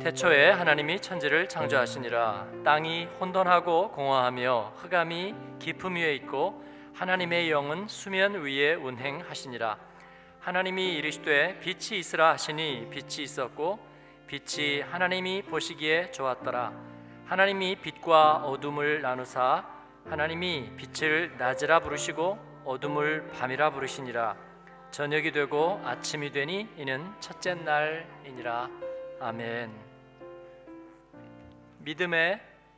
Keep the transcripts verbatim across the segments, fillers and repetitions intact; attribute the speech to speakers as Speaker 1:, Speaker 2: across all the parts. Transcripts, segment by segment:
Speaker 1: 태초에 하나님이 천지를 창조하시니라. 땅이 혼돈하고 공허하며 흑암이 깊음 위에 있고 하나님의 영은 수면 위에 운행하시니라. 하나님이 이르시되 빛이 있으라 하시니 빛이 있었고 빛이 하나님이 보시기에 좋았더라. 하나님이 빛과 어둠을 나누사 하나님이 빛을 낮이라 부르시고 어둠을 밤이라 부르시니라. 저녁이 되고 아침이 되니 이는 첫째 날이니라. 아멘. 믿음의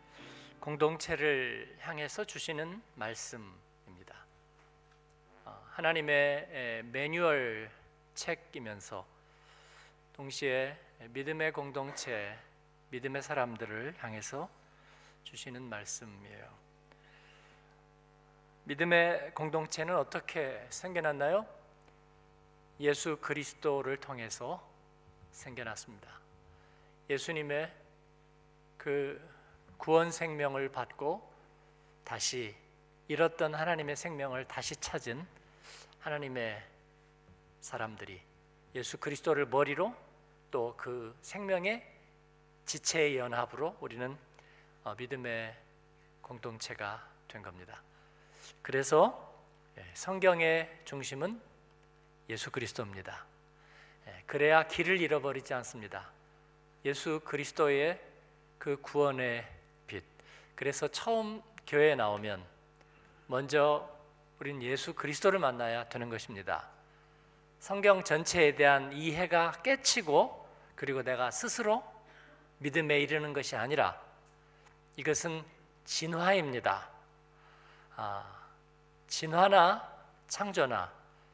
Speaker 1: 공동체를 향해서 주시는 말씀입니다. 하나님의 매뉴얼 책이면서 동시에 믿음의 공동체, 믿음의 사람들을 향해서 주시는 말씀이에요. 믿음의 공동체는 어떻게 생겨났나요? 예수 그리스도를 통해서 생겨났습니다. 예수님의 그 구원 생명을 받고 다시 잃었던 하나님의 생명을 다시 찾은 하나님의 사람들이 예수 그리스도를 머리로 또 그 생명의 지체의 연합으로 우리는 믿음의 공동체가 된 겁니다. 그래서 성경의 중심은 예수 그리스도입니다. 그래야 길을 잃어버리지 않습니다. 예수 그리스도의 그 구원의 빛. 그래서 처음 교회에 나오면 먼저 우린 예수 그리스도를 만나야 되는 것입니다. 성경 전체에 대한 이해가 깨치고 그리고 내가 스스로 믿음에 이르는 것이 아니라 이것은 진화입니다. 아, 진화나 창조나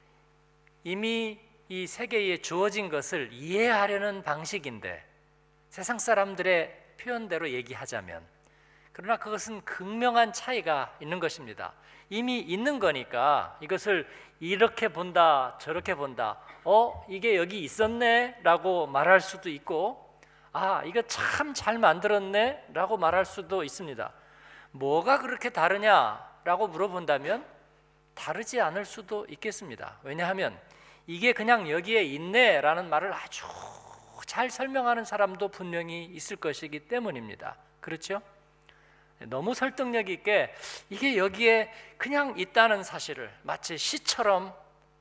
Speaker 1: 이미 이 세계에 주어진 것을 이해하려는 방식인데 세상 사람들의 표현대로 얘기하자면, 그러나 그것은 극명한 차이가 있는 것입니다. 이미 있는 거니까 이것을 이렇게 본다 저렇게 본다, 어? 이게 여기 있었네? 라고 말할 수도 있고, 아, 이거 참 잘 만들었네? 라고 말할 수도 있습니다. 뭐가 그렇게 다르냐? 라고 물어본다면 다르지 않을 수도 있겠습니다. 왜냐하면 이게 그냥 여기에 있네 라는 말을 아주 잘 설명하는 사람도 분명히 있을 것이기 때문입니다. 그렇죠? 너무 설득력 있게 이게 여기에 그냥 있다는 사실을 마치 시처럼,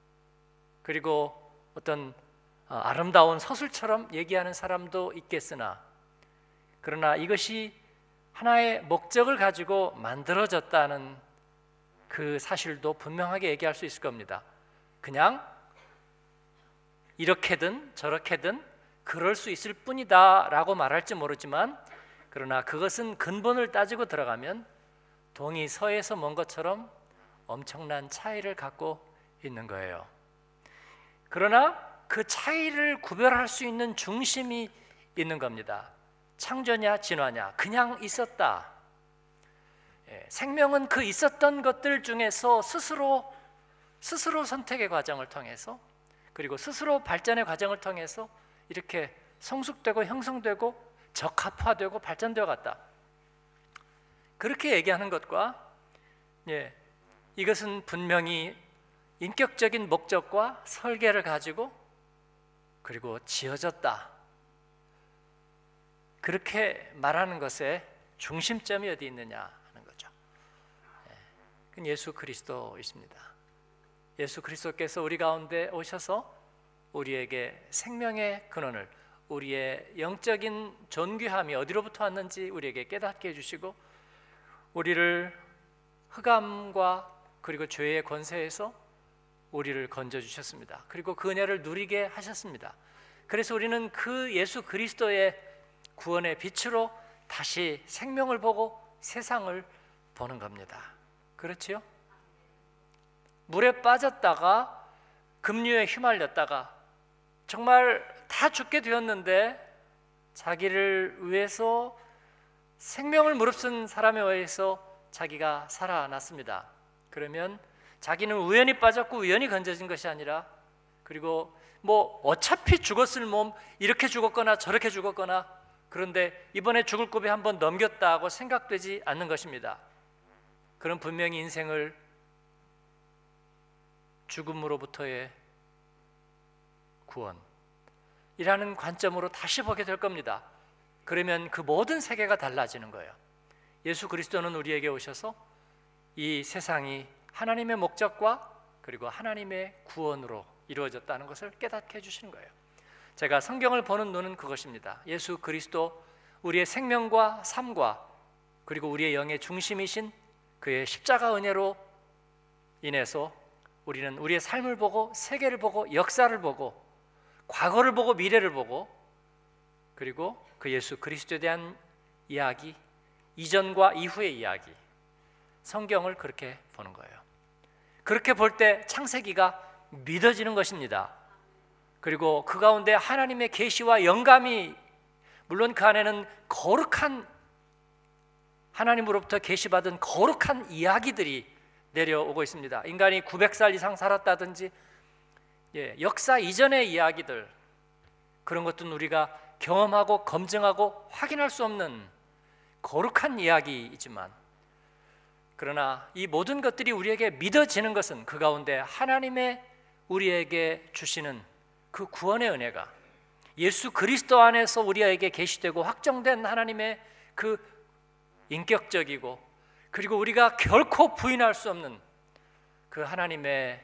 Speaker 1: 그리고 어떤 아름다운 서술처럼 얘기하는 사람도 있겠으나, 그러나 이것이 하나의 목적을 가지고 만들어졌다는 그 사실도 분명하게 얘기할 수 있을 겁니다. 그냥 이렇게든 저렇게든 그럴 수 있을 뿐이다 라고 말할지 모르지만, 그러나 그것은 근본을 따지고 들어가면 동이 서에서 먼 것처럼 엄청난 차이를 갖고 있는 거예요. 그러나 그 차이를 구별할 수 있는 중심이 있는 겁니다. 창조냐 진화냐, 그냥 있었다. 예, 생명은 그 있었던 것들 중에서 스스로 스스로 선택의 과정을 통해서, 그리고 스스로 발전의 과정을 통해서 이렇게 성숙되고 형성되고 적합화되고 발전되어 갔다. 그렇게 얘기하는 것과 예, 이것은 분명히 인격적인 목적과 설계를 가지고 그리고 지어졌다, 그렇게 말하는 것의 중심점이 어디 있느냐 하는 거죠. 예, 그건 예수 그리스도이십니다. 예수 그리스도께서 우리 가운데 오셔서 우리에게 생명의 근원을, 우리의 영적인 존귀함이 어디로부터 왔는지 우리에게 깨닫게 해주시고, 우리를 흑암과 그리고 죄의 권세에서 우리를 건져주셨습니다. 그리고 그 은혜를 누리게 하셨습니다. 그래서 우리는 그 예수 그리스도의 구원의 빛으로 다시 생명을 보고 세상을 보는 겁니다. 그렇지요? 물에 빠졌다가 급류에 휘말렸다가 정말 다 죽게 되었는데 자기를 위해서 생명을 무릅쓴 사람에 의해서 자기가 살아났습니다. 그러면 자기는 우연히 빠졌고 우연히 건져진 것이 아니라, 그리고 뭐 어차피 죽었을 몸, 이렇게 죽었거나 저렇게 죽었거나, 그런데 이번에 죽을 고비 한번 넘겼다고 생각되지 않는 것입니다. 그럼 분명히 인생을 죽음으로부터의 구원이라는 관점으로 다시 보게 될 겁니다. 그러면 그 모든 세계가 달라지는 거예요. 예수 그리스도는 우리에게 오셔서 이 세상이 하나님의 목적과 그리고 하나님의 구원으로 이루어졌다는 것을 깨닫게 해주시는 거예요. 제가 성경을 보는 눈은 그것입니다. 예수 그리스도, 우리의 생명과 삶과 그리고 우리의 영의 중심이신 그의 십자가 은혜로 인해서 우리는 우리의 삶을 보고 세계를 보고 역사를 보고 과거를 보고 미래를 보고 그리고 그 예수 그리스도에 대한 이야기, 이전과 이후의 이야기, 성경을 그렇게 보는 거예요. 그렇게 볼 때 창세기가 믿어지는 것입니다. 그리고 그 가운데 하나님의 계시와 영감이, 물론 그 안에는 거룩한, 하나님으로부터 계시받은 거룩한 이야기들이 내려오고 있습니다. 인간이 구백 살 이상 살았다든지 예, 역사 이전의 이야기들, 그런 것들은 우리가 경험하고 검증하고 확인할 수 없는 거룩한 이야기이지만, 그러나 이 모든 것들이 우리에게 믿어지는 것은 그 가운데 하나님의 우리에게 주시는 그 구원의 은혜가, 예수 그리스도 안에서 우리에게 계시되고 확정된 하나님의 그 인격적이고 그리고 우리가 결코 부인할 수 없는 그 하나님의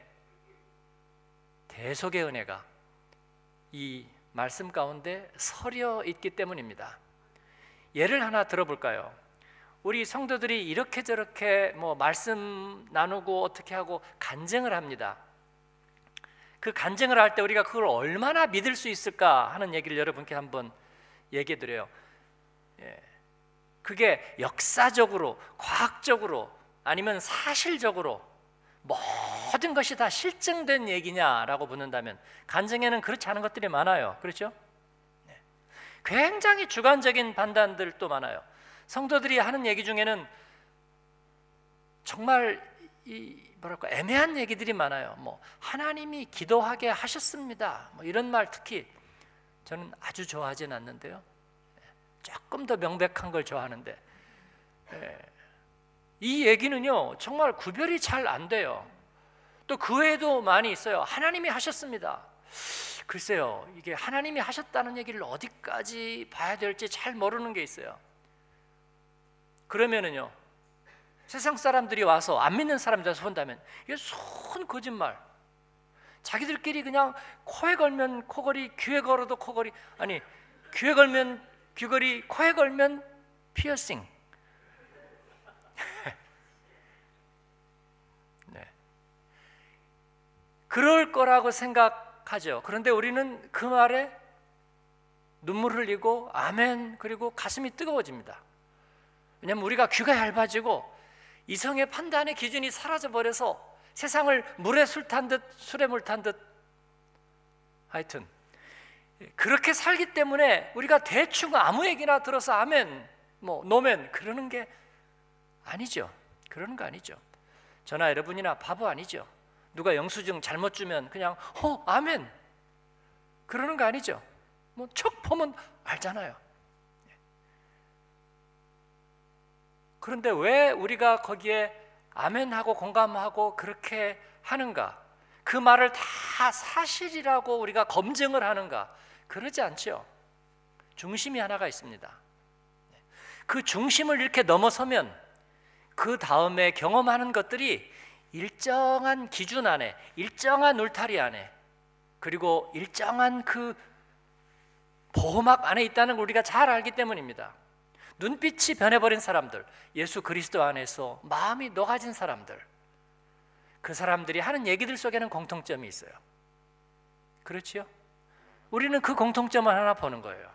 Speaker 1: 대속의 은혜가 이 말씀 가운데 서려 있기 때문입니다. 예를 하나 들어볼까요? 우리 성도들이 이렇게 저렇게 뭐 말씀 나누고 어떻게 하고 간증을 합니다. 그 간증을 할 때 우리가 그걸 얼마나 믿을 수 있을까 하는 얘기를 여러분께 한번 얘기해 드려요. 예. 그게 역사적으로, 과학적으로 아니면 사실적으로 모든 것이 다 실증된 얘기냐라고 묻는다면 간증에는 그렇지 않은 것들이 많아요. 그렇죠? 네. 굉장히 주관적인 판단들도 많아요. 성도들이 하는 얘기 중에는 정말 이 뭐랄까 애매한 얘기들이 많아요. 뭐 하나님이 기도하게 하셨습니다. 뭐 이런 말 특히 저는 아주 좋아하진 않는데요. 조금 더 명백한 걸 좋아하는데, 예, 이 얘기는요 정말 구별이 잘 안 돼요. 또 그 외에도 많이 있어요. 하나님이 하셨습니다. 글쎄요, 이게 하나님이 하셨다는 얘기를 어디까지 봐야 될지 잘 모르는 게 있어요. 그러면은요 세상 사람들이 와서 안 믿는 사람들 와서 본다면 이게 손 거짓말, 자기들끼리 그냥 코에 걸면 코걸이, 귀에 걸어도 코걸이, 아니 귀에 걸면 귀걸이, 코에 걸면 피어싱. 네. 그럴 거라고 생각하죠. 그런데 우리는 그 말에 눈물 흘리고 아멘, 그리고 가슴이 뜨거워집니다. 왜냐하면 우리가 귀가 얇아지고 이성의 판단의 기준이 사라져버려서 세상을 물에 술 탄 듯 술에 물 탄 듯, 하여튼 그렇게 살기 때문에 우리가 대충 아무 얘기나 들어서 아멘, 뭐 노멘 그러는 게 아니죠. 그러는 거 아니죠. 저나 여러분이나 바보 아니죠. 누가 영수증 잘못 주면 그냥 어 아멘 그러는 거 아니죠. 뭐 척 보면 알잖아요. 그런데 왜 우리가 거기에 아멘하고 공감하고 그렇게 하는가? 그 말을 다 사실이라고 우리가 검증을 하는가? 그러지 않죠. 중심이 하나가 있습니다. 그 중심을 이렇게 넘어서면 그 다음에 경험하는 것들이 일정한 기준 안에, 일정한 울타리 안에, 그리고 일정한 그 보호막 안에 있다는 걸 우리가 잘 알기 때문입니다. 눈빛이 변해버린 사람들, 예수 그리스도 안에서 마음이 녹아진 사람들, 그 사람들이 하는 얘기들 속에는 공통점이 있어요. 그렇지요? 우리는 그 공통점을 하나 보는 거예요.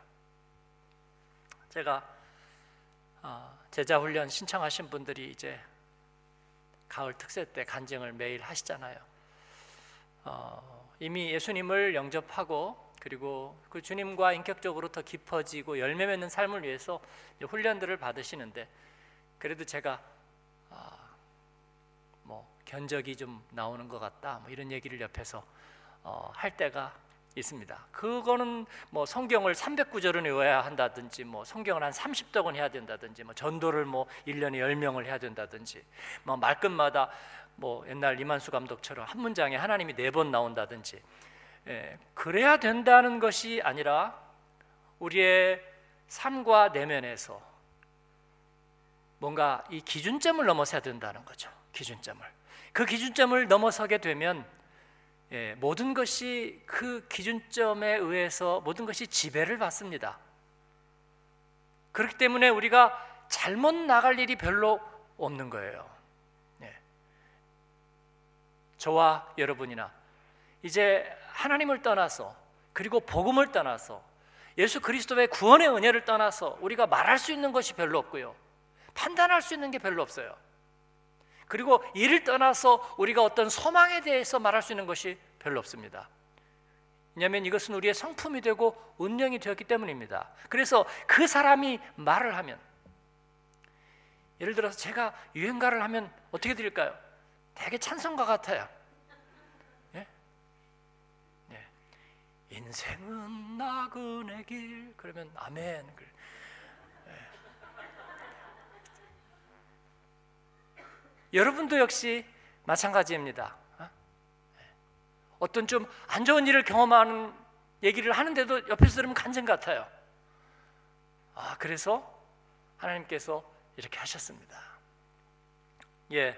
Speaker 1: 제가 제자 훈련 신청하신 분들이 이제 가을 특세 때 간증을 매일 하시잖아요. 어, 이미 예수님을 영접하고 그리고 그 주님과 인격적으로 더 깊어지고 열매 맺는 삶을 위해서 훈련들을 받으시는데, 그래도 제가 아, 뭐 견적이 좀 나오는 것 같다, 뭐 이런 얘기를 옆에서 어, 할 때가 있습니다. 그거는 뭐 성경을 삼백 구절은 외워야 한다든지, 뭐 성경을 한 삼십 독은 해야 된다든지, 뭐 전도를 뭐 일 년에 열 명을 해야 된다든지, 뭐 말끝마다 뭐 옛날 이만수 감독처럼 한 문장에 하나님이 네 번 나온다든지, 예, 그래야 된다는 것이 아니라 우리의 삶과 내면에서 뭔가 이 기준점을 넘어서야 된다는 거죠. 기준점을. 그 기준점을 넘어서게 되면 예, 모든 것이 그 기준점에 의해서 모든 것이 지배를 받습니다. 그렇기 때문에 우리가 잘못 나갈 일이 별로 없는 거예요. 예. 저와 여러분이나 이제 하나님을 떠나서 그리고 복음을 떠나서 예수 그리스도의 구원의 은혜를 떠나서 우리가 말할 수 있는 것이 별로 없고요, 판단할 수 있는 게 별로 없어요. 그리고 이를 떠나서 우리가 어떤 소망에 대해서 말할 수 있는 것이 별로 없습니다. 왜냐하면 이것은 우리의 성품이 되고 운명이 되었기 때문입니다. 그래서 그 사람이 말을 하면, 예를 들어서 제가 유행가를 하면 어떻게 들릴까요? 되게 찬송가 같아요. 예? 예. 인생은 나그네 길, 그러면 아멘. 예. 여러분도 역시 마찬가지입니다. 어떤 좀 안 좋은 일을 경험하는 얘기를 하는데도 옆에서 들으면 간증 같아요. 아, 그래서 하나님께서 이렇게 하셨습니다. 예,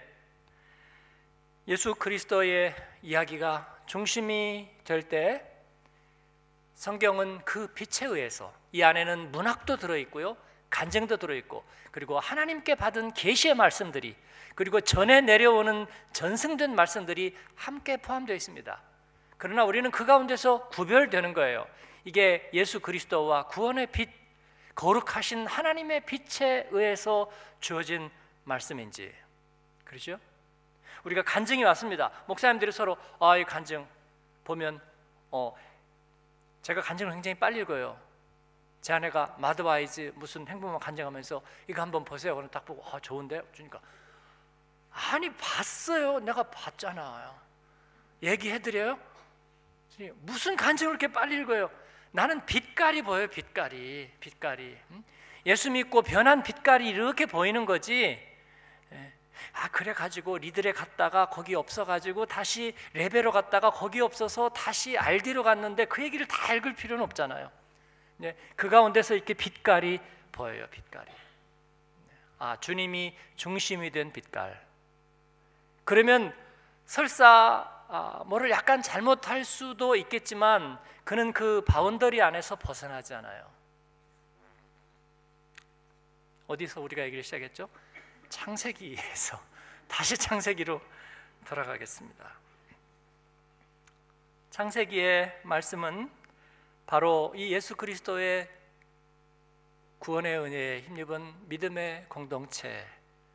Speaker 1: 예수 그리스도의 이야기가 중심이 될 때 성경은 그 빛에 의해서, 이 안에는 문학도 들어있고요, 간증도 들어있고, 그리고 하나님께 받은 계시의 말씀들이, 그리고 전에 내려오는 전승된 말씀들이 함께 포함되어 있습니다. 그러나 우리는 그 가운데서 구별되는 거예요. 이게 예수 그리스도와 구원의 빛, 거룩하신 하나님의 빛에 의해서 주어진 말씀인지. 그렇죠? 우리가 간증이 왔습니다. 목사님들이 서로 아, 이 간증 보면 어, 제가 간증을 굉장히 빨리 읽어요. 제 아내가 마드와이즈 무슨 행복만 간증하면서 이거 한번 보세요. 그럼 딱 보고 아, 좋은데? 주니까 아니 봤어요. 내가 봤잖아요. 얘기해드려요? 무슨 간증을 그렇게 빨리 읽어요? 나는 빛깔이 보여요. 빛깔이 빛깔이 예수 믿고 변한 빛깔이 이렇게 보이는 거지. 아, 그래 가지고 리들에 갔다가 거기 없어 가지고 다시 레베로 갔다가 거기 없어서 다시 알디로 갔는데 그 얘기를 다 읽을 필요는 없잖아요. 그 가운데서 이렇게 빛깔이 보여요. 빛깔이. 아, 주님이 중심이 된 빛깔. 그러면 설사 아, 뭐를 약간 잘못할 수도 있겠지만 그는 그 바운더리 안에서 벗어나지 않아요. 어디서 우리가 얘기를 시작했죠? 창세기에서. 다시 창세기로 돌아가겠습니다. 창세기의 말씀은 바로 이 예수 그리스도의 구원의 은혜에 힘입은 믿음의 공동체,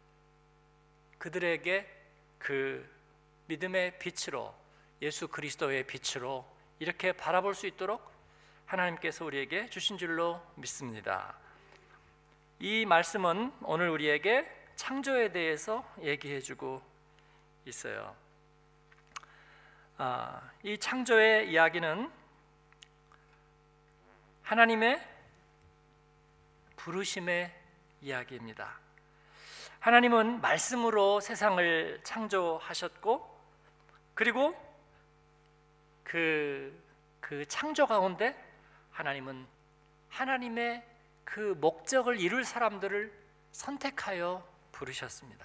Speaker 1: 그들에게 그 믿음의 빛으로, 예수 그리스도의 빛으로 이렇게 바라볼 수 있도록 하나님께서 우리에게 주신 줄로 믿습니다. 이 말씀은 오늘 우리에게 창조에 대해서 얘기해주고 있어요. 아, 이 창조의 이야기는 하나님의 부르심의 이야기입니다. 하나님은 말씀으로 세상을 창조하셨고, 그리고 그, 그 창조 가운데 하나님은 하나님의 그 목적을 이룰 사람들을 선택하여 부르셨습니다.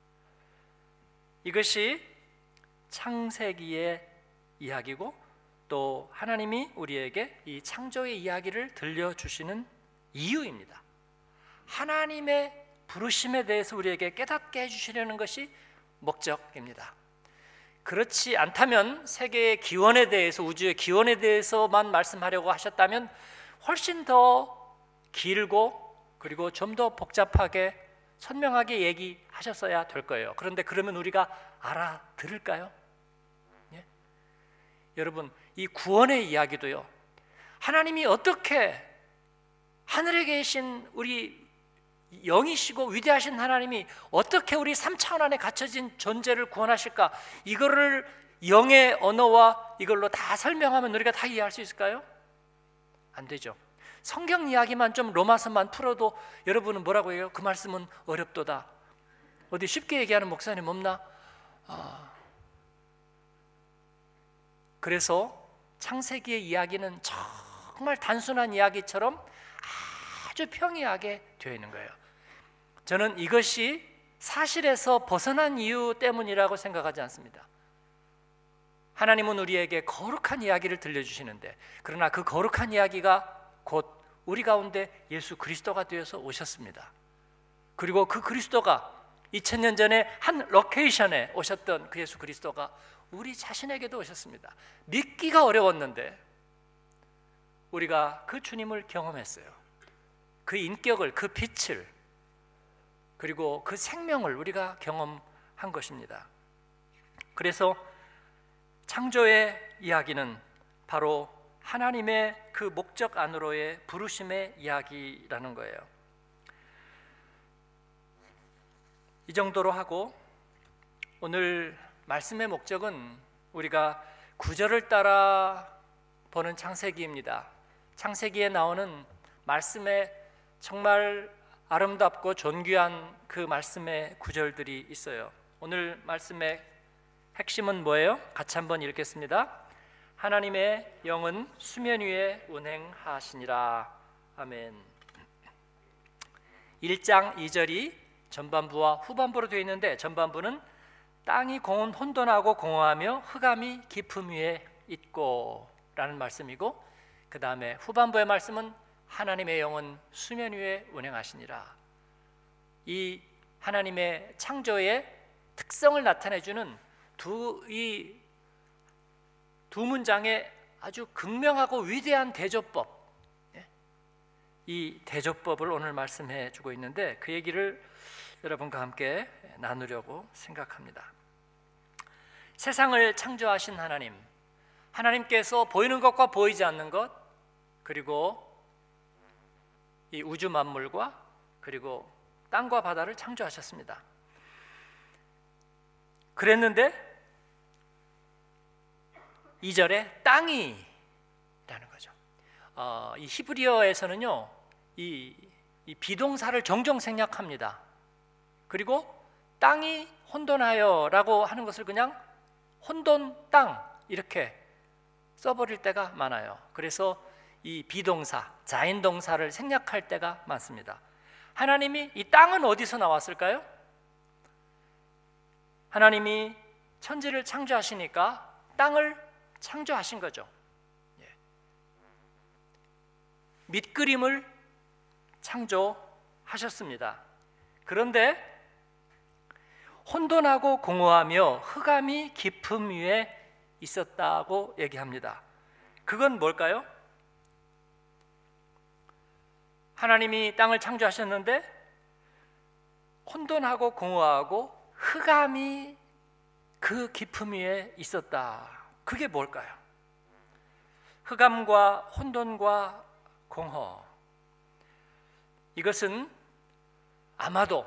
Speaker 1: 이것이 창세기의 이야기고, 또 하나님이 우리에게 이 창조의 이야기를 들려주시는 이유입니다. 하나님의 부르심에 대해서 우리에게 깨닫게 해주시려는 것이 목적입니다. 그렇지 않다면 세계의 기원에 대해서, 우주의 기원에 대해서만 말씀하려고 하셨다면 훨씬 더 길고 그리고 좀 더 복잡하게 선명하게 얘기하셨어야 될 거예요. 그런데 그러면 우리가 알아들을까요? 예? 여러분, 이 구원의 이야기도요, 하나님이 어떻게 하늘에 계신 우리 영이시고 위대하신 하나님이 어떻게 우리 삼 차원 안에 갇혀진 존재를 구원하실까? 이거를 영의 언어와 이걸로 다 설명하면 우리가 다 이해할 수 있을까요? 안 되죠. 성경 이야기만 좀 로마서만 풀어도 여러분은 뭐라고 해요? 그 말씀은 어렵도다. 어디 쉽게 얘기하는 목사님 없나? 아. 그래서 창세기의 이야기는 정말 단순한 이야기처럼 아주 평이하게 되어 있는 거예요. 저는 이것이 사실에서 벗어난 이유 때문이라고 생각하지 않습니다. 하나님은 우리에게 거룩한 이야기를 들려주시는데, 그러나 그 거룩한 이야기가 곧 우리 가운데 예수 그리스도가 되어서 오셨습니다. 그리고 그 그리스도가 이천 년 전에 한 로케이션에 오셨던 그 예수 그리스도가 우리 자신에게도 오셨습니다. 믿기가 어려웠는데 우리가 그 주님을 경험했어요. 그 인격을, 그 빛을, 그리고 그 생명을 우리가 경험한 것입니다. 그래서 창조의 이야기는 바로 하나님의 그 목적 안으로의 부르심의 이야기라는 거예요. 이 정도로 하고 오늘 말씀의 목적은 우리가 구절을 따라 보는 창세기입니다. 창세기에 나오는 말씀의 정말 아름답고 존귀한 그 말씀의 구절들이 있어요. 오늘 말씀의 핵심은 뭐예요? 같이 한번 읽겠습니다. 하나님의 영은 수면 위에 운행하시니라. 아멘. 일 장 이 절이 전반부와 후반부로 되어 있는데, 전반부는 땅이 공 혼돈하고 공허하며 흑암이 깊음 위에 있고 라는 말씀이고, 그 다음에 후반부의 말씀은 하나님의 영은 수면 위에 운행하시니라. 이 하나님의 창조의 특성을 나타내주는 두, 이 두 문장의 아주 극명하고 위대한 대조법, 이 대조법을 오늘 말씀해 주고 있는데, 그 얘기를 여러분과 함께 나누려고 생각합니다. 세상을 창조하신 하나님, 하나님께서 보이는 것과 보이지 않는 것, 그리고 이 우주 만물과 그리고 땅과 바다를 창조하셨습니다. 그랬는데 이 절에 땅이 라는 거죠. 어, 이 히브리어에서는요, 이, 이 비동사를 종종 생략합니다. 그리고 땅이 혼돈하여 라고 하는 것을 그냥 혼돈 땅 이렇게 써버릴 때가 많아요. 그래서 이 비동사, 자인동사를 생략할 때가 많습니다. 하나님이 이 땅은 어디서 나왔을까요? 하나님이 천지를 창조하시니까 땅을 창조하신 거죠. 예. 밑그림을 창조하셨습니다. 그런데 혼돈하고 공허하며 흑암이 깊음 위에 있었다고 얘기합니다. 그건 뭘까요? 하나님이 땅을 창조하셨는데 혼돈하고 공허하고 흑암이 그 깊음 위에 있었다. 그게 뭘까요? 흑암과 혼돈과 공허, 이것은 아마도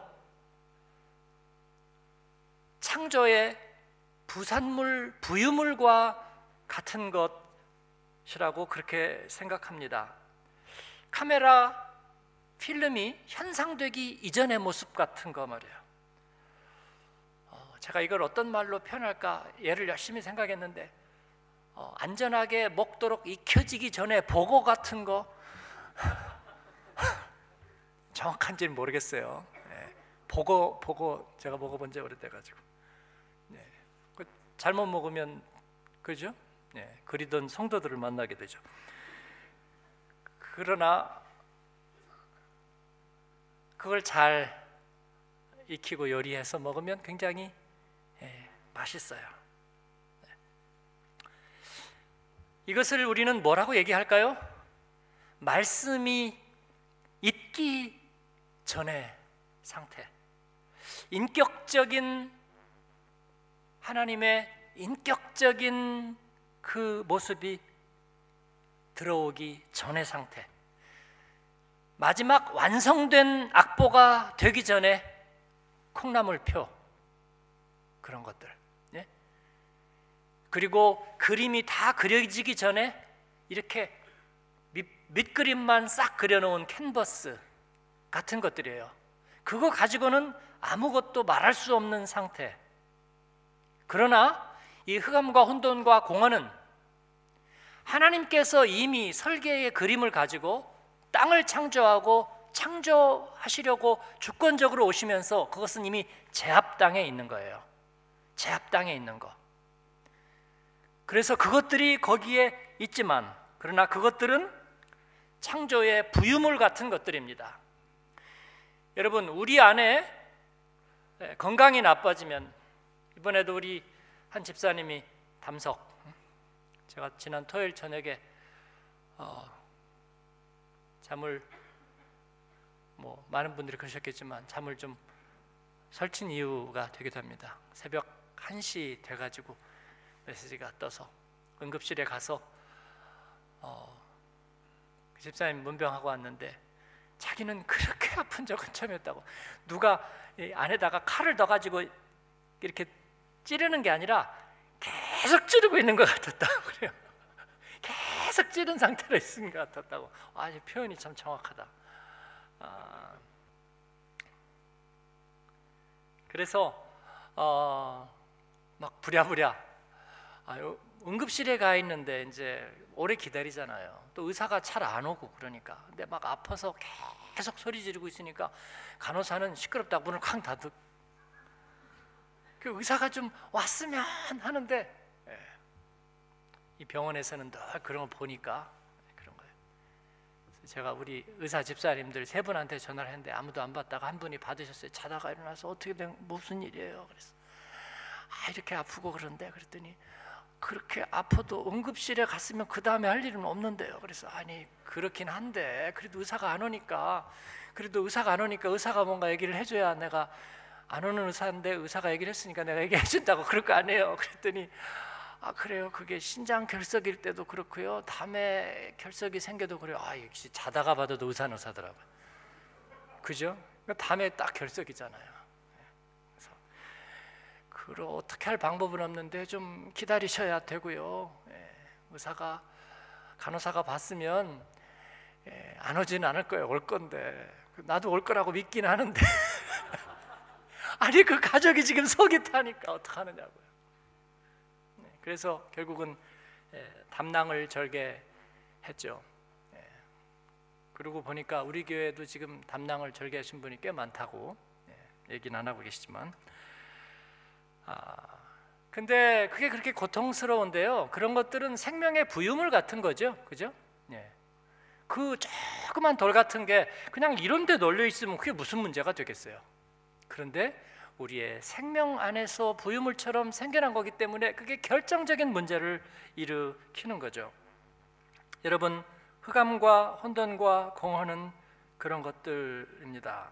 Speaker 1: 창조의 부산물, 부유물과 같은 것이라고 그렇게 생각합니다. 카메라 필름이 현상되기 이전의 모습 같은 거 말이에요. 어, 제가 이걸 어떤 말로 표현할까 예를 열심히 생각했는데, 어, 안전하게 먹도록 익혀지기 전에 보고 같은 거 정확한지는 모르겠어요. 네, 보고 보고 제가 먹어본 지 오래돼가지고, 네, 그 잘못 먹으면 그죠? 네, 그리던 성도들을 만나게 되죠. 그러나 그걸 잘 익히고 요리해서 먹으면 굉장히 예, 맛있어요. 네. 이것을 우리는 뭐라고 얘기할까요? 말씀이 있기 전의 상태, 인격적인 하나님의 인격적인 그 모습이 들어오기 전의 상태, 마지막 완성된 악보가 되기 전에 콩나물표, 그런 것들, 예? 그리고 그림이 다 그려지기 전에 이렇게 밑, 밑그림만 싹 그려놓은 캔버스 같은 것들이에요. 그거 가지고는 아무것도 말할 수 없는 상태. 그러나 이 흑암과 혼돈과 공허는 하나님께서 이미 설계의 그림을 가지고 땅을 창조하고 창조하시려고 주권적으로 오시면서 그것은 이미 제압당에 있는 거예요. 제압당에 있는 거. 그래서 그것들이 거기에 있지만, 그러나 그것들은 창조의 부유물 같은 것들입니다. 여러분, 우리 안에 건강이 나빠지면, 이번에도 우리 한 집사님이 담석, 제가 지난 토요일 저녁에 어, 잠을 뭐 많은 분들이 그러셨겠지만 잠을 좀 설친 이유가 되기도 합니다. 새벽 한 시 돼가지고 메시지가 떠서 응급실에 가서 어, 그 집사님 문병하고 왔는데 자기는 그렇게 아픈 적은 처음이었다고. 누가 이 안에다가 칼을 넣어가지고 이렇게 찌르는 게 아니라 계속 찌르고 있는 것 같았다고 그래요. 계속 찌른 상태로 있는 것 같았다고. 아, 이 표현이 참 정확하다. 아, 그래서 어, 막 부랴부랴 아, 응급실에 가 있는데 이제 오래 기다리잖아요. 또 의사가 잘 안 오고 그러니까. 근데 막 아파서 계속 소리 지르고 있으니까 간호사는 시끄럽다고 문을 쾅 닫고, 그 의사가 좀 왔으면 하는데, 예, 이 병원에서는 늘 그런 걸 보니까 그런 거예요. 그래서 제가 우리 의사 집사님들 세 분한테 전화를 했는데 아무도 안 받다가 한 분이 받으셨어요. 자다가 일어나서 어떻게 된 무슨 일이에요? 그래서 아, 이렇게 아프고 그런데, 그랬더니 그렇게 아파도 응급실에 갔으면 그 다음에 할 일은 없는데요. 그래서 아니 그렇긴 한데 그래도 의사가 안 오니까 그래도 의사가 안 오니까 의사가 뭔가 얘기를 해줘야, 내가 안 오는 의사인데 의사가 얘기를 했으니까 내가 얘기해 준다고 그럴 거 아니에요. 그랬더니 아 그래요, 그게 신장 결석일 때도 그렇고요, 담에 결석이 생겨도 그래요. 아 역시 자다가 봐도 의사는 의사더라고요. 그죠? 담에 딱 결석이잖아요. 그럼 어떻게 할 방법은 없는데 좀 기다리셔야 되고요. 예, 의사가 간호사가 봤으면 예, 안 오지는 않을 거예요. 올 건데 나도 올 거라고 믿긴 하는데 아니 그 가족이 지금 속이 타니까 어떡하느냐고요. 네, 그래서 결국은 예, 담낭을 절개했죠. 예, 그러고 보니까 우리 교회도 지금 담낭을 절개하신 분이 꽤 많다고 예, 얘기는 안 하고 계시지만, 아, 근데 그게 그렇게 고통스러운데요. 그런 것들은 생명의 부유물 같은 거죠, 그죠? 예. 그 조그만 돌 같은 게 그냥 이런 데 널려 있으면 그게 무슨 문제가 되겠어요. 그런데 우리의 생명 안에서 부유물처럼 생겨난 거기 때문에 그게 결정적인 문제를 일으키는 거죠. 여러분, 흑암과 혼돈과 공허는 그런 것들입니다.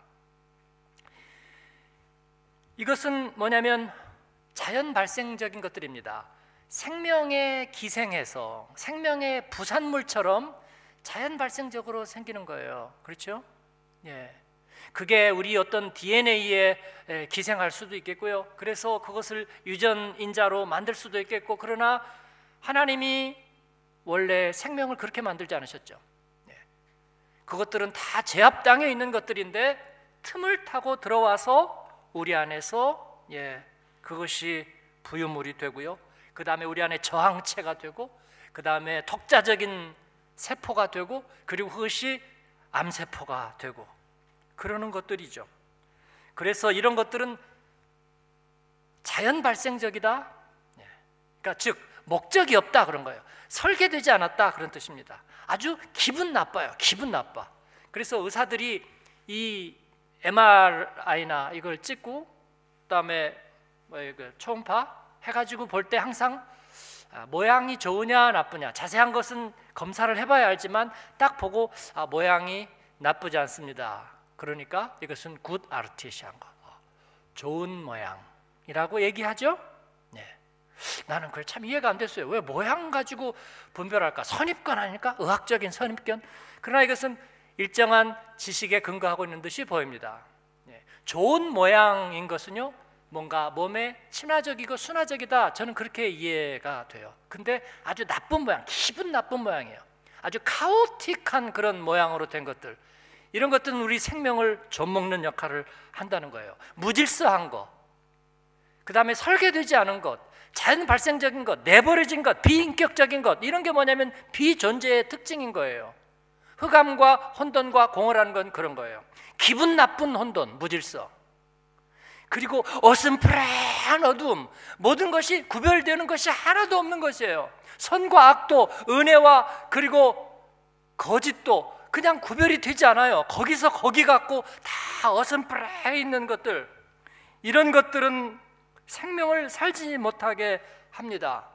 Speaker 1: 이것은 뭐냐면 자연 발생적인 것들입니다. 생명의 기생해서 생명의 부산물처럼 자연 발생적으로 생기는 거예요. 그렇죠? 예. 그게 우리 어떤 디엔에이에 기생할 수도 있겠고요. 그래서 그것을 유전인자로 만들 수도 있겠고, 그러나 하나님이 원래 생명을 그렇게 만들지 않으셨죠. 예. 그것들은 다 제압당에 있는 것들인데 틈을 타고 들어와서 우리 안에서 예. 그것이 부유물이 되고요. 그 다음에 우리 안에 저항체가 되고, 그 다음에 독자적인 세포가 되고, 그리고 그것이 암세포가 되고 그러는 것들이죠. 그래서 이런 것들은 자연 발생적이다. 그러니까 즉 목적이 없다 그런 거예요. 설계되지 않았다 그런 뜻입니다. 아주 기분 나빠요. 기분 나빠. 그래서 의사들이 이 엠알아이나 이걸 찍고 그다음에 뭐 이거 초음파 해가지고 볼 때 항상 아, 모양이 좋으냐 나쁘냐 자세한 것은 검사를 해봐야 알지만 딱 보고 아, 모양이 나쁘지 않습니다. 그러니까 이것은 굿 아르티시한 거, 좋은 모양이라고 얘기하죠. 네. 나는 그걸 참 이해가 안 됐어요. 왜 모양 가지고 분별할까? 선입견 아닐까? 의학적인 선입견. 그러나 이것은 일정한 지식에 근거하고 있는 듯이 보입니다. 네. 좋은 모양인 것은요, 뭔가 몸에 친화적이고 순화적이다. 저는 그렇게 이해가 돼요. 근데 아주 나쁜 모양, 기분 나쁜 모양이에요. 아주 카오틱한 그런 모양으로 된 것들, 이런 것들은 우리 생명을 좀먹는 역할을 한다는 거예요. 무질서한 것, 그 다음에 설계되지 않은 것, 자연 발생적인 것, 내버려진 것, 비인격적인 것, 이런 게 뭐냐면 비존재의 특징인 거예요. 흑암과 혼돈과 공허라는 건 그런 거예요. 기분 나쁜 혼돈, 무질서, 그리고 어슴푸레한 어두움, 모든 것이 구별되는 것이 하나도 없는 것이에요. 선과 악도, 은혜와 그리고 거짓도 그냥 구별이 되지 않아요. 거기서 거기 갖고 다 어슴푸레 있는 것들, 이런 것들은 생명을 살지 못하게 합니다.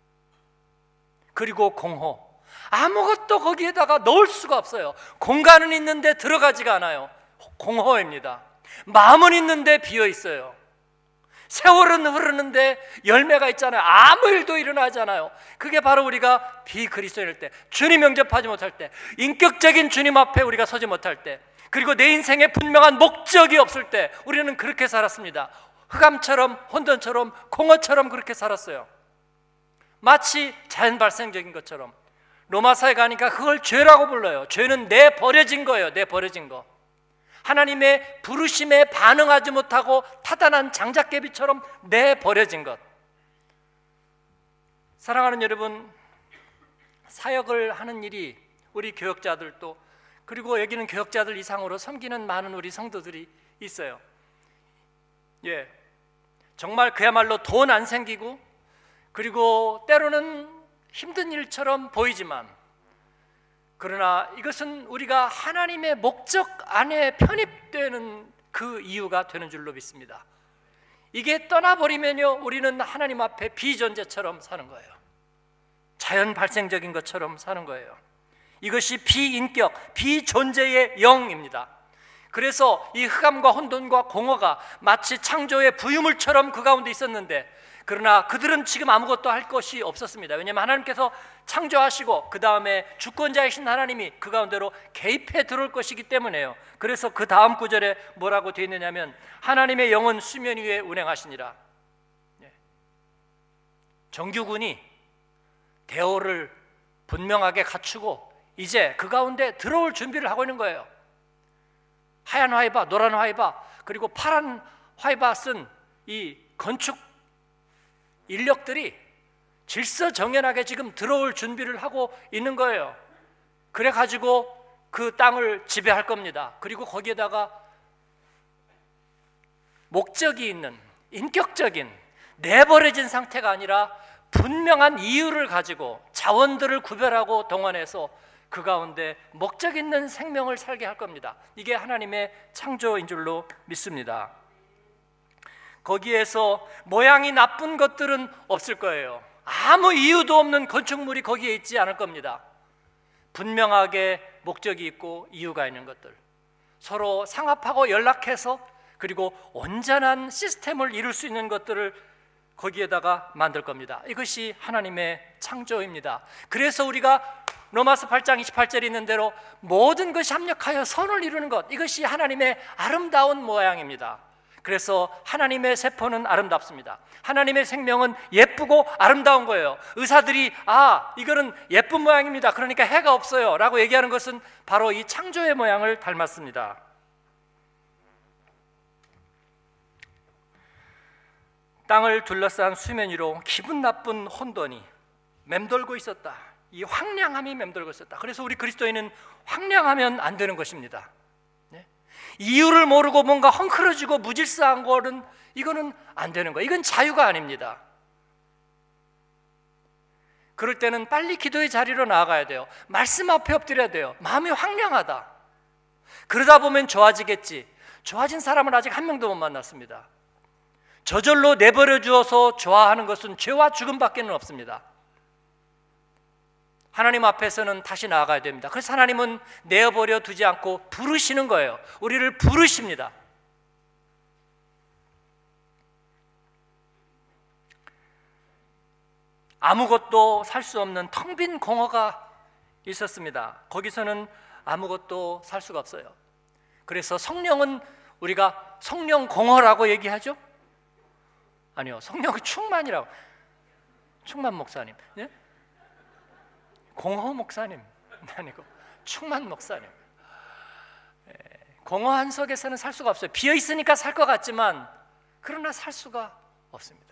Speaker 1: 그리고 공허, 아무것도 거기에다가 넣을 수가 없어요. 공간은 있는데 들어가지가 않아요. 공허입니다. 마음은 있는데 비어 있어요. 세월은 흐르는데 열매가 있잖아요. 아무 일도 일어나지 않아요. 그게 바로 우리가 비그리스도인일 때, 주님 영접하지 못할 때, 인격적인 주님 앞에 우리가 서지 못할 때, 그리고 내 인생에 분명한 목적이 없을 때 우리는 그렇게 살았습니다. 흑암처럼, 혼돈처럼, 공허처럼 그렇게 살았어요. 마치 자연 발생적인 것처럼. 로마서에 가니까 그걸 죄라고 불러요. 죄는 내 버려진 거예요. 내 버려진 거. 하나님의 부르심에 반응하지 못하고 타단한 장작개비처럼 내 버려진 것. 사랑하는 여러분, 사역을 하는 일이 우리 교역자들도, 그리고 여기는 교역자들 이상으로 섬기는 많은 우리 성도들이 있어요. 예, 정말 그야말로 돈 안 생기고, 그리고 때로는 힘든 일처럼 보이지만, 그러나 이것은 우리가 하나님의 목적 안에 편입되는 그 이유가 되는 줄로 믿습니다. 이게 떠나버리면요, 우리는 하나님 앞에 비존재처럼 사는 거예요. 자연 발생적인 것처럼 사는 거예요. 이것이 비인격, 비존재의 영입니다. 그래서 이 흑암과 혼돈과 공허가 마치 창조의 부유물처럼 그 가운데 있었는데, 그러나 그들은 지금 아무것도 할 것이 없었습니다. 왜냐하면 하나님께서 창조하시고 그 다음에 주권자이신 하나님이 그 가운데로 개입해 들어올 것이기 때문에요. 그래서 그 다음 구절에 뭐라고 되어 있느냐면, 하나님의 영은 수면 위에 운행하시니라. 정규군이 대오를 분명하게 갖추고 이제 그 가운데 들어올 준비를 하고 있는 거예요. 하얀 화이바, 노란 화이바, 그리고 파란 화이바 쓴 이 건축 인력들이 질서정연하게 지금 들어올 준비를 하고 있는 거예요. 그래가지고 그 땅을 지배할 겁니다. 그리고 거기에다가 목적이 있는, 인격적인, 내버려진 상태가 아니라 분명한 이유를 가지고 자원들을 구별하고 동원해서 그 가운데 목적 있는 생명을 살게 할 겁니다. 이게 하나님의 창조인 줄로 믿습니다. 거기에서 모양이 나쁜 것들은 없을 거예요. 아무 이유도 없는 건축물이 거기에 있지 않을 겁니다. 분명하게 목적이 있고 이유가 있는 것들, 서로 상합하고 연락해서 그리고 온전한 시스템을 이룰 수 있는 것들을 거기에다가 만들 겁니다. 이것이 하나님의 창조입니다. 그래서 우리가 로마서 팔 장 이십팔 절에 있는 대로 모든 것이 합력하여 선을 이루는 것, 이것이 하나님의 아름다운 모양입니다. 그래서 하나님의 세포는 아름답습니다. 하나님의 생명은 예쁘고 아름다운 거예요. 의사들이 아, 이거는 예쁜 모양입니다, 그러니까 해가 없어요 라고 얘기하는 것은 바로 이 창조의 모양을 닮았습니다. 땅을 둘러싼 수면 위로 기분 나쁜 혼돈이 맴돌고 있었다. 이 황량함이 맴돌고 있었다. 그래서 우리 그리스도인은 황량하면 안 되는 것입니다. 이유를 모르고 뭔가 헝클어지고 무질서한 거는, 이거는 안 되는 거예요. 이건 자유가 아닙니다. 그럴 때는 빨리 기도의 자리로 나아가야 돼요. 말씀 앞에 엎드려야 돼요. 마음이 황량하다. 그러다 보면 좋아지겠지. 좋아진 사람은 아직 한 명도 못 만났습니다. 저절로 내버려 주어서 좋아하는 것은 죄와 죽음밖에는 없습니다. 하나님 앞에서는 다시 나아가야 됩니다. 그래서 하나님은 내어버려 두지 않고 부르시는 거예요. 우리를 부르십니다. 아무것도 살 수 없는 텅 빈 공허가 있었습니다. 거기서는 아무것도 살 수가 없어요. 그래서 성령은 우리가 성령 공허라고 얘기하죠? 아니요, 성령 충만이라고. 충만 목사님, 예? 공허 목사님 아니고 충만 목사님. 예, 공허한 속에서는 살 수가 없어요. 비어 있으니까 살 것 같지만 그러나 살 수가 없습니다.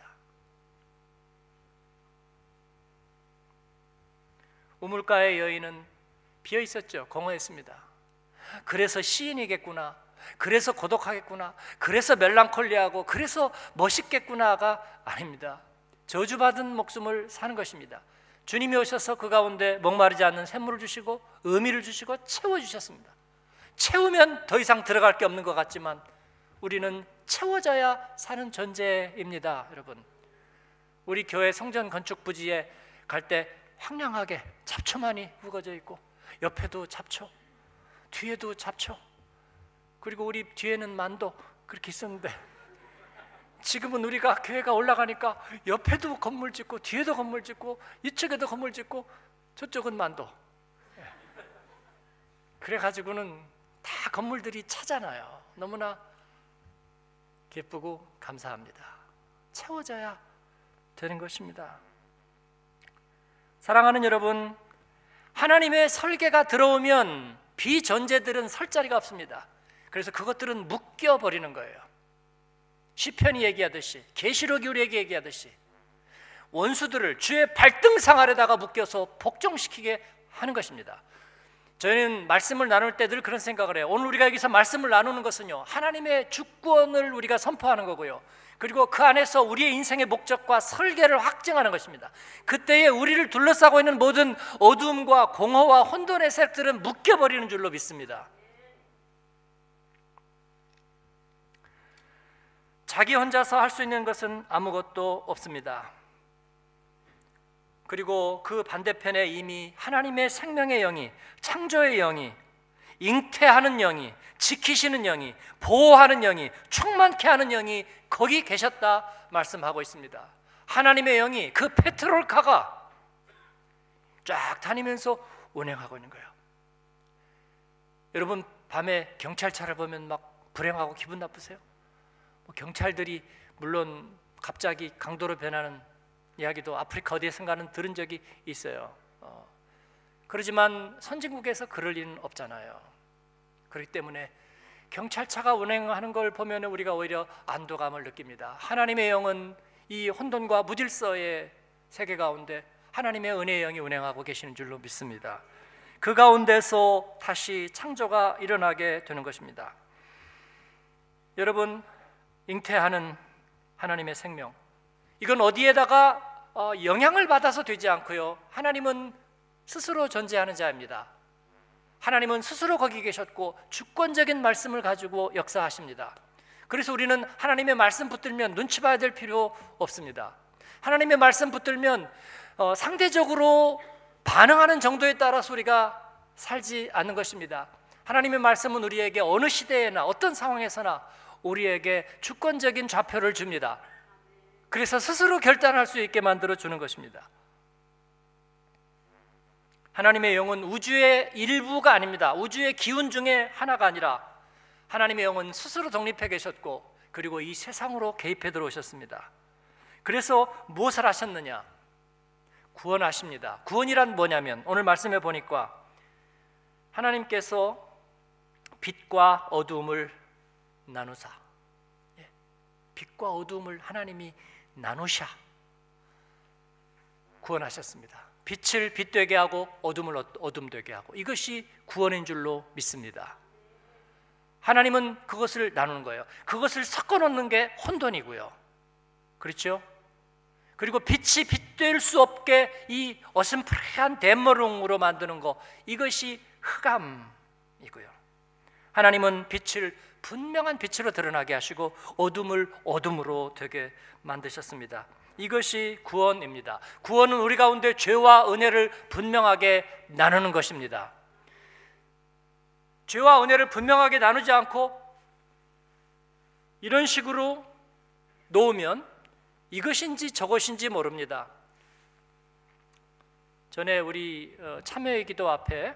Speaker 1: 우물가의 여인은 비어 있었죠. 공허했습니다. 그래서 시인이겠구나, 그래서 고독하겠구나, 그래서 멜랑콜리하고 그래서 멋있겠구나가 아닙니다. 저주받은 목숨을 사는 것입니다. 주님이 오셔서 그 가운데 목마르지 않는 샘물을 주시고 의미를 주시고 채워주셨습니다. 채우면 더 이상 들어갈 게 없는 것 같지만 우리는 채워져야 사는 존재입니다. 여러분, 우리 교회 성전 건축 부지에 갈 때 황량하게 잡초만이 우거져 있고 옆에도 잡초, 뒤에도 잡초, 그리고 우리 뒤에는 만도 그렇게 있었는데 지금은 우리가 교회가 올라가니까 옆에도 건물 짓고 뒤에도 건물 짓고 이쪽에도 건물 짓고 저쪽은 만도. 그래가지고는 다 건물들이 차잖아요. 너무나 기쁘고 감사합니다. 채워져야 되는 것입니다. 사랑하는 여러분, 하나님의 설계가 들어오면 비존재들은 설 자리가 없습니다. 그래서 그것들은 묶여버리는 거예요. 시편이 얘기하듯이, 계시록이 우리에게 얘기하듯이 원수들을 주의 발등상 아래다가 묶여서 복종시키게 하는 것입니다. 저희는 말씀을 나눌 때 늘 그런 생각을 해요. 오늘 우리가 여기서 말씀을 나누는 것은요, 하나님의 주권을 우리가 선포하는 거고요, 그리고 그 안에서 우리의 인생의 목적과 설계를 확증하는 것입니다. 그때에 우리를 둘러싸고 있는 모든 어두움과 공허와 혼돈의 세력들은 묶여버리는 줄로 믿습니다. 자기 혼자서 할 수 있는 것은 아무것도 없습니다. 그리고 그 반대편에 이미 하나님의 생명의 영이, 창조의 영이, 잉태하는 영이, 지키시는 영이, 보호하는 영이, 충만케 하는 영이 거기 계셨다 말씀하고 있습니다. 하나님의 영이, 그 페트롤카가 쫙 다니면서 운행하고 있는 거예요. 여러분, 밤에 경찰차를 보면 막 불행하고 기분 나쁘세요? 뭐 경찰들이 물론 갑자기 강도로 변하는 이야기도 아프리카 어디에선가는 들은 적이 있어요. 어, 그러지만 선진국에서 그럴 일은 없잖아요. 그렇기 때문에 경찰차가 운행하는 걸 보면 우리가 오히려 안도감을 느낍니다. 하나님의 영은 이 혼돈과 무질서의 세계 가운데 하나님의 은혜의 영이 운행하고 계시는 줄로 믿습니다. 그 가운데서 다시 창조가 일어나게 되는 것입니다. 여러분, 잉태하는 하나님의 생명, 이건 어디에다가 어, 영향을 받아서 되지 않고요, 하나님은 스스로 존재하는 자입니다. 하나님은 스스로 거기 계셨고 주권적인 말씀을 가지고 역사하십니다. 그래서 우리는 하나님의 말씀 붙들면 눈치 봐야 될 필요 없습니다. 하나님의 말씀 붙들면 어, 상대적으로 반응하는 정도에 따라서 우리가 살지 않는 것입니다. 하나님의 말씀은 우리에게 어느 시대에나 어떤 상황에서나 우리에게 주권적인 좌표를 줍니다. 그래서 스스로 결단할 수 있게 만들어 주는 것입니다. 하나님의 영은 우주의 일부가 아닙니다. 우주의 기운 중에 하나가 아니라 하나님의 영은 스스로 독립해 계셨고 그리고 이 세상으로 개입해 들어오셨습니다. 그래서 무엇을 하셨느냐? 구원하십니다. 구원이란 뭐냐면 오늘 말씀해 보니까 하나님께서 빛과 어두움을 나누사, 빛과 어두움을 하나님이 나누샤 구원하셨습니다. 빛을 빛되게 하고 어둠을 어둠 되게 하고, 이것이 구원인 줄로 믿습니다. 하나님은 그것을 나누는 거예요. 그것을 섞어 놓는 게 혼돈이고요, 그렇죠? 그리고 빛이 빛될 수 없게 이 어슴푸레한 댐머롱으로 만드는 거, 이것이 흑암이고요. 하나님은 빛을 분명한 빛으로 드러나게 하시고 어둠을 어둠으로 되게 만드셨습니다. 이것이 구원입니다. 구원은 우리 가운데 죄와 은혜를 분명하게 나누는 것입니다. 죄와 은혜를 분명하게 나누지 않고 이런 식으로 놓으면 이것인지 저것인지 모릅니다. 전에 우리 참여의 기도 앞에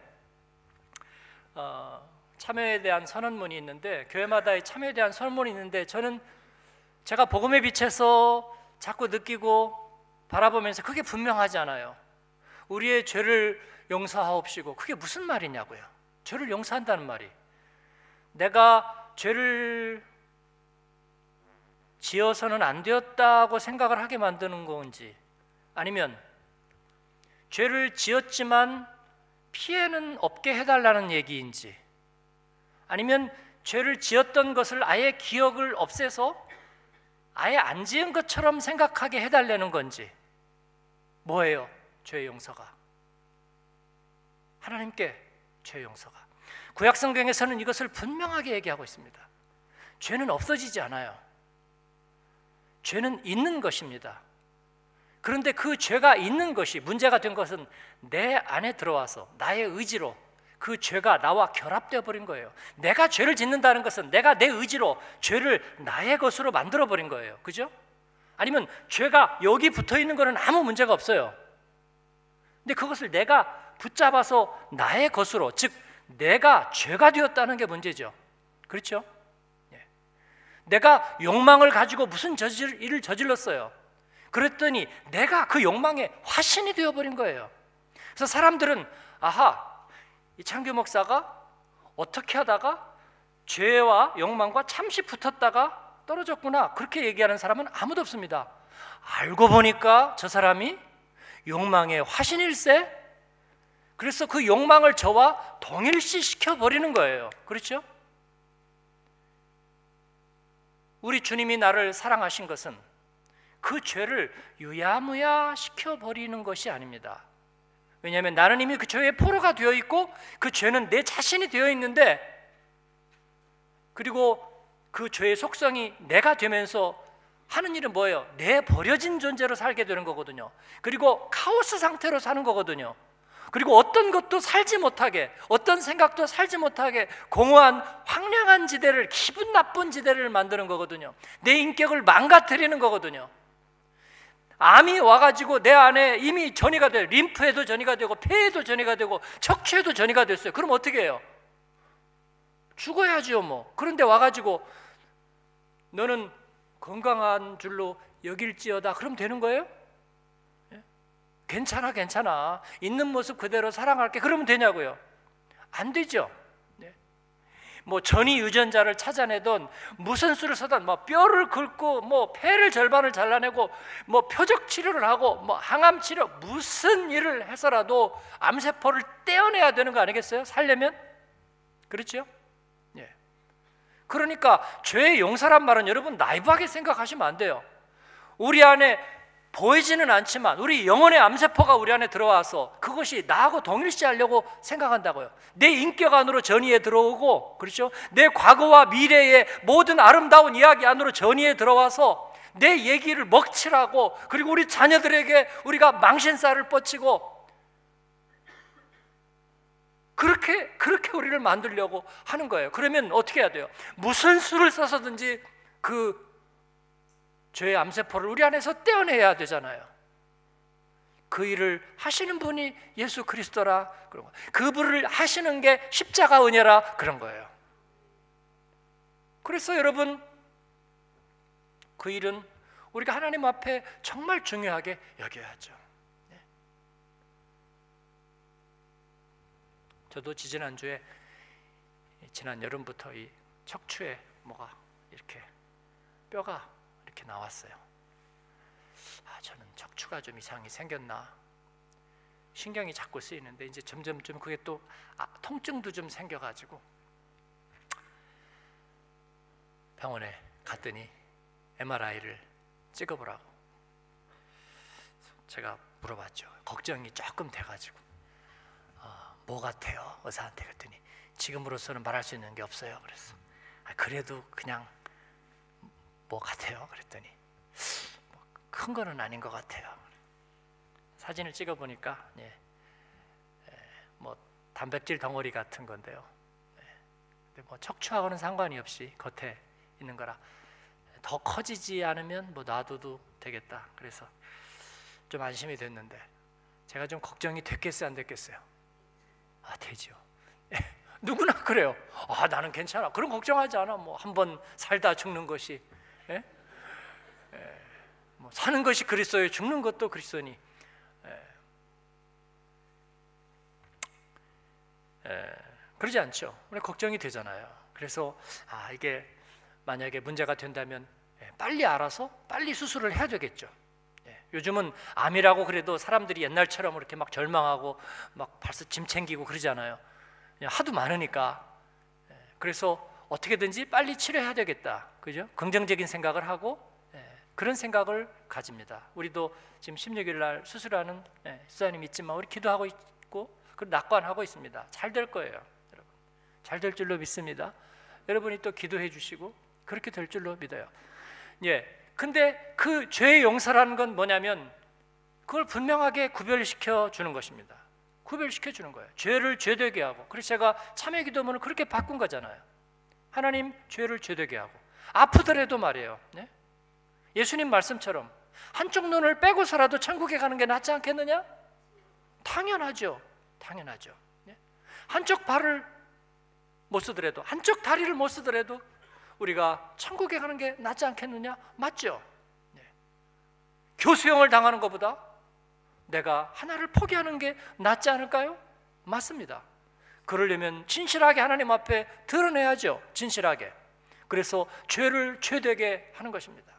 Speaker 1: 어, 참여에 대한 선언문이 있는데, 교회마다의 참여에 대한 선언문이 있는데, 저는 제가 복음의 빛에서 자꾸 느끼고 바라보면서 그게 분명하지 않아요. 우리의 죄를 용서하옵시고, 그게 무슨 말이냐고요. 죄를 용서한다는 말이, 내가 죄를 지어서는 안 되었다고 생각을 하게 만드는 건지, 아니면 죄를 지었지만 피해는 없게 해달라는 얘기인지, 아니면 죄를 지었던 것을 아예 기억을 없애서 아예 안 지은 것처럼 생각하게 해달라는 건지, 뭐예요? 죄의 용서가. 하나님께 죄의 용서가. 구약 성경에서는 이것을 분명하게 얘기하고 있습니다. 죄는 없어지지 않아요. 죄는 있는 것입니다. 그런데 그 죄가 있는 것이, 문제가 된 것은 내 안에 들어와서 나의 의지로 그 죄가 나와 결합되어 버린 거예요. 내가 죄를 짓는다는 것은 내가 내 의지로 죄를 나의 것으로 만들어 버린 거예요. 그죠? 아니면 죄가 여기 붙어 있는 거는 아무 문제가 없어요. 근데 그것을 내가 붙잡아서 나의 것으로, 즉 내가 죄가 되었다는 게 문제죠. 그렇죠? 예. 내가 욕망을 가지고 무슨 저질, 일을 저질렀어요. 그랬더니 내가 그 욕망의 화신이 되어버린 거예요. 그래서 사람들은 아하, 이 창규 목사가 어떻게 하다가 죄와 욕망과 잠시 붙었다가 떨어졌구나, 그렇게 얘기하는 사람은 아무도 없습니다. 알고 보니까 저 사람이 욕망의 화신일세? 그래서 그 욕망을 저와 동일시 시켜버리는 거예요. 그렇죠? 우리 주님이 나를 사랑하신 것은 그 죄를 유야무야 시켜버리는 것이 아닙니다. 왜냐하면 나는 이미 그 죄의 포로가 되어 있고 그 죄는 내 자신이 되어 있는데, 그리고 그 죄의 속성이 내가 되면서 하는 일은 뭐예요? 내 버려진 존재로 살게 되는 거거든요. 그리고 카오스 상태로 사는 거거든요. 그리고 어떤 것도 살지 못하게, 어떤 생각도 살지 못하게 공허한 황량한 지대를, 기분 나쁜 지대를 만드는 거거든요. 내 인격을 망가뜨리는 거거든요. 암이 와가지고 내 안에 이미 전이가 돼요. 림프에도 전이가 되고 폐에도 전이가 되고 척추에도 전이가 됐어요. 그럼 어떻게 해요? 죽어야지요 뭐. 그런데 와가지고 너는 건강한 줄로 여길지어다, 그럼 되는 거예요? 예? 괜찮아 괜찮아, 있는 모습 그대로 사랑할게, 그러면 되냐고요? 안 되죠. 네. 뭐 전이 유전자를 찾아내던 무슨 수를 쓰던 뭐 뼈를 긁고 뭐 폐를 절반을 잘라내고 뭐 표적 치료를 하고 뭐 항암 치료, 무슨 일을 해서라도 암세포를 떼어내야 되는 거 아니겠어요? 살려면? 그렇죠? 예. 그러니까 죄의 용서란 말은 여러분 나이브하게 생각하시면 안 돼요. 우리 안에 보이지는 않지만 우리 영혼의 암세포가 우리 안에 들어와서 그것이 나하고 동일시하려고 생각한다고요. 내 인격 안으로 전이에 들어오고, 그렇죠? 내 과거와 미래의 모든 아름다운 이야기 안으로 전이에 들어와서 내 얘기를 먹칠하고, 그리고 우리 자녀들에게 우리가 망신살을 뻗치고, 그렇게 그렇게 우리를 만들려고 하는 거예요. 그러면 어떻게 해야 돼요? 무슨 수를 써서든지 그 죄의 암세포를 우리 안에서 떼어내야 되잖아요. 그 일을 하시는 분이 예수 그리스도라, 그런 그 분을 하시는 게 십자가 은혜라, 그런 거예요. 그래서 여러분, 그 일은 우리가 하나님 앞에 정말 중요하게 여겨야죠. 네. 저도 지지난주에, 지난 여름부터 이 척추에 뭐가 이렇게 뼈가 이렇게 나왔어요. 아, 저는 척추가 좀 이상이 생겼나, 신경이 자꾸 쓰이는데 이제 점점 좀 그게 또 아, 통증도 좀 생겨가지고 병원에 갔더니 엠알아이를 찍어보라고 제가 물어봤죠. 걱정이 조금 돼가지고 어, 뭐 같아요? 의사한테 그랬더니 지금으로서는 말할 수 있는 게 없어요. 그래서 아, 그래도 그냥 뭐 같아요? 그랬더니 뭐 큰 거는 아닌 것 같아요. 사진을 찍어보니까 예, 예, 뭐 단백질 덩어리 같은 건데요. 예, 근데 뭐 척추하고는 상관이 없이 겉에 있는 거라 더 커지지 않으면 뭐 놔둬도 되겠다. 그래서 좀 안심이 됐는데 제가 좀 걱정이 됐겠어요, 안 됐겠어요? 아, 되죠. 예, 누구나 그래요. 아, 나는 괜찮아. 그런 걱정하지 않아. 뭐 한 번 살다 죽는 것이, 예? 예, 뭐 사는 것이 그리스도예요. 죽는 것도 그리스도니. 예. 예, 그러지 않죠. 우리 걱정이 되잖아요. 그래서 아, 이게 만약에 문제가 된다면 예, 빨리 알아서 빨리 수술을 해야 되겠죠. 예. 요즘은 암이라고 그래도 사람들이 옛날처럼 이렇게 막 절망하고 막 벌써 짐 챙기고 그러잖아요. 하도 많으니까. 그래서 어떻게든지 빨리 치료해야 되겠다, 그죠? 긍정적인 생각을 하고 그런 생각을 가집니다. 우리도 지금 십육 일 날 수술하는 수사님 있지만 우리 기도하고 있고 그리고 낙관하고 있습니다. 잘 될 거예요, 여러분. 잘 될 줄로 믿습니다. 여러분이 또 기도해 주시고 그렇게 될 줄로 믿어요. 예. 근데 그 죄의 용서라는 건 뭐냐면 그걸 분명하게 구별시켜 주는 것입니다. 구별시켜 주는 거예요. 죄를 죄되게 하고. 그래서 제가 참회 기도문을 그렇게 바꾼 거잖아요. 하나님, 죄를 죄되게 하고 아프더라도 말이에요. 네? 예수님 말씀처럼 한쪽 눈을 빼고서라도 천국에 가는 게 낫지 않겠느냐? 당연하죠. 당연하죠. 네? 한쪽 발을 못 쓰더라도, 한쪽 다리를 못 쓰더라도 우리가 천국에 가는 게 낫지 않겠느냐? 맞죠? 네. 교수형을 당하는 것보다 내가 하나를 포기하는 게 낫지 않을까요? 맞습니다. 그러려면 진실하게 하나님 앞에 드러내야죠. 진실하게. 그래서 죄를 죄되게 하는 것입니다.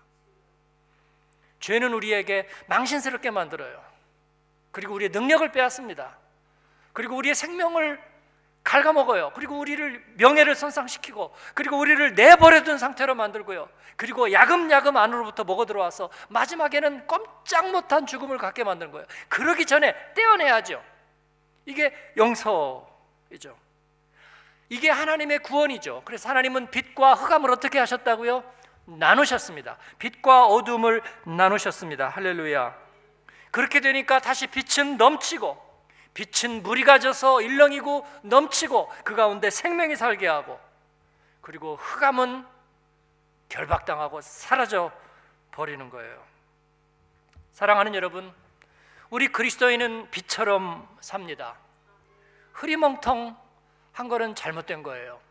Speaker 1: 죄는 우리에게 망신스럽게 만들어요. 그리고 우리의 능력을 빼앗습니다. 그리고 우리의 생명을 갉아먹어요. 그리고 우리를 명예를 손상시키고 그리고 우리를 내버려둔 상태로 만들고요. 그리고 야금야금 안으로부터 먹어 들어와서 마지막에는 꼼짝 못한 죽음을 갖게 만드는 거예요. 그러기 전에 떼어내야죠. 이게 용서이죠. 이게 하나님의 구원이죠. 그래서 하나님은 빛과 흑암을 어떻게 하셨다고요? 나누셨습니다. 빛과 어둠을 나누셨습니다. 할렐루야. 그렇게 되니까 다시 빛은 넘치고 빛은 물이 가져서 일렁이고 넘치고 그 가운데 생명이 살게 하고 그리고 흑암은 결박당하고 사라져 버리는 거예요. 사랑하는 여러분, 우리 그리스도인은 빛처럼 삽니다. 흐리멍텅한 거는 잘못된 거예요.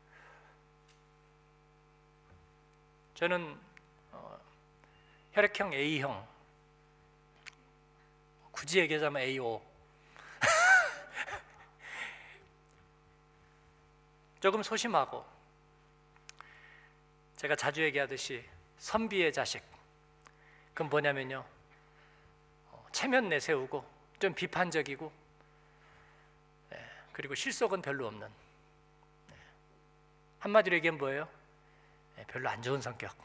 Speaker 1: 저는 어, 혈액형 A형, 굳이 얘기하자면 에이오. 조금 소심하고 제가 자주 얘기하듯이 선비의 자식. 그건 뭐냐면요, 어, 체면 내세우고 좀 비판적이고 예, 그리고 실속은 별로 없는, 예, 한마디로 얘기하면 뭐예요? 예, 별로 안 좋은 성격.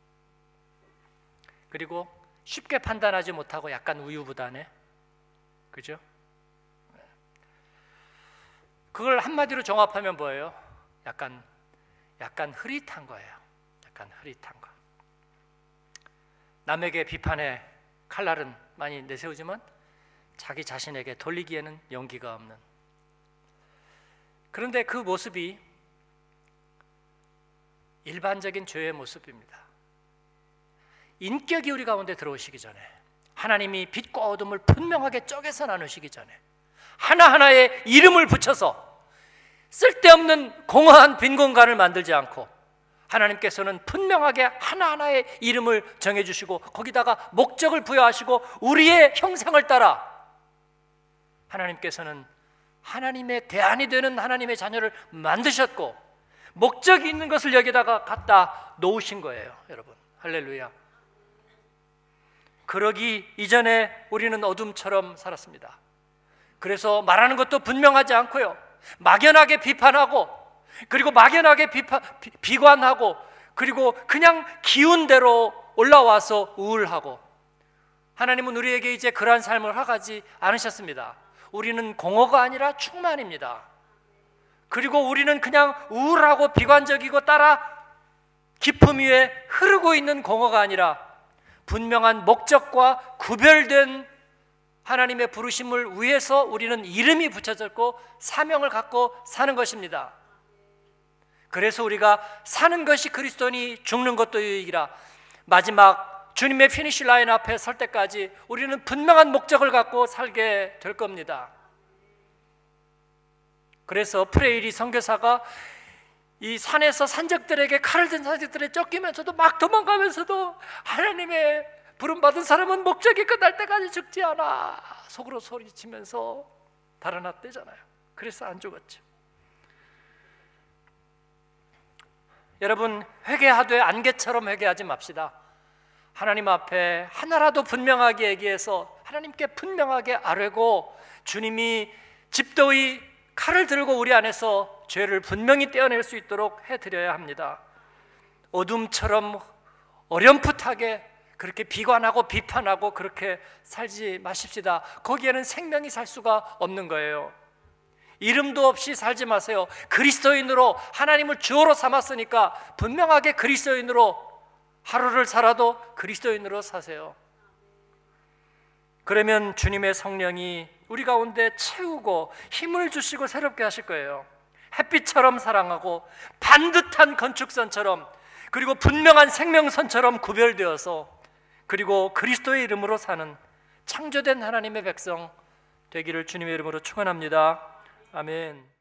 Speaker 1: 그리고 쉽게 판단하지 못하고 약간 우유부단해. 그죠? 그걸 한마디로 종합하면 뭐예요? 약간 약간 흐릿한 거예요. 약간 흐릿한 거. 남에게 비판의 칼날은 많이 내세우지만 자기 자신에게 돌리기에는 용기가 없는. 그런데 그 모습이 일반적인 죄의 모습입니다. 인격이 우리 가운데 들어오시기 전에, 하나님이 빛과 어둠을 분명하게 쪼개서 나누시기 전에 하나하나의 이름을 붙여서 쓸데없는 공허한 빈 공간을 만들지 않고 하나님께서는 분명하게 하나하나의 이름을 정해주시고 거기다가 목적을 부여하시고 우리의 형상을 따라 하나님께서는 하나님의 대안이 되는 하나님의 자녀를 만드셨고 목적이 있는 것을 여기다가 갖다 놓으신 거예요. 여러분, 할렐루야. 그러기 이전에 우리는 어둠처럼 살았습니다. 그래서 말하는 것도 분명하지 않고요, 막연하게 비판하고 그리고 막연하게 비파, 비, 비관하고 그리고 그냥 기운대로 올라와서 우울하고. 하나님은 우리에게 이제 그러한 삶을 허가하지 않으셨습니다. 우리는 공허가 아니라 충만입니다. 그리고 우리는 그냥 우울하고 비관적이고 따라 깊음 위에 흐르고 있는 공허가 아니라 분명한 목적과 구별된 하나님의 부르심을 위해서 우리는 이름이 붙여졌고 사명을 갖고 사는 것입니다. 그래서 우리가 사는 것이 그리스도니 죽는 것도 유익이라. 마지막 주님의 피니시 라인 앞에 설 때까지 우리는 분명한 목적을 갖고 살게 될 겁니다. 그래서 프레이리 선교사가 이 산에서 산적들에게 칼을 든 산적들에 쫓기면서도 막 도망가면서도 하나님의 부름받은 사람은 목적이 끝날 때까지 죽지 않아 속으로 소리치면서 달아났대잖아요. 그래서 안 죽었죠. 여러분, 회개하되 안개처럼 회개하지 맙시다. 하나님 앞에 하나라도 분명하게 얘기해서 하나님께 분명하게 아뢰고 주님이 집도의 칼을 들고 우리 안에서 죄를 분명히 떼어낼 수 있도록 해드려야 합니다. 어둠처럼 어렴풋하게 그렇게 비관하고 비판하고 그렇게 살지 마십시다. 거기에는 생명이 살 수가 없는 거예요. 이름도 없이 살지 마세요. 그리스도인으로 하나님을 주어로 삼았으니까 분명하게 그리스도인으로 하루를 살아도 그리스도인으로 사세요. 그러면 주님의 성령이 우리 가운데 채우고 힘을 주시고 새롭게 하실 거예요. 햇빛처럼 사랑하고 반듯한 건축선처럼 그리고 분명한 생명선처럼 구별되어서 그리고 그리스도의 이름으로 사는 창조된 하나님의 백성 되기를 주님의 이름으로 축원합니다. 아멘.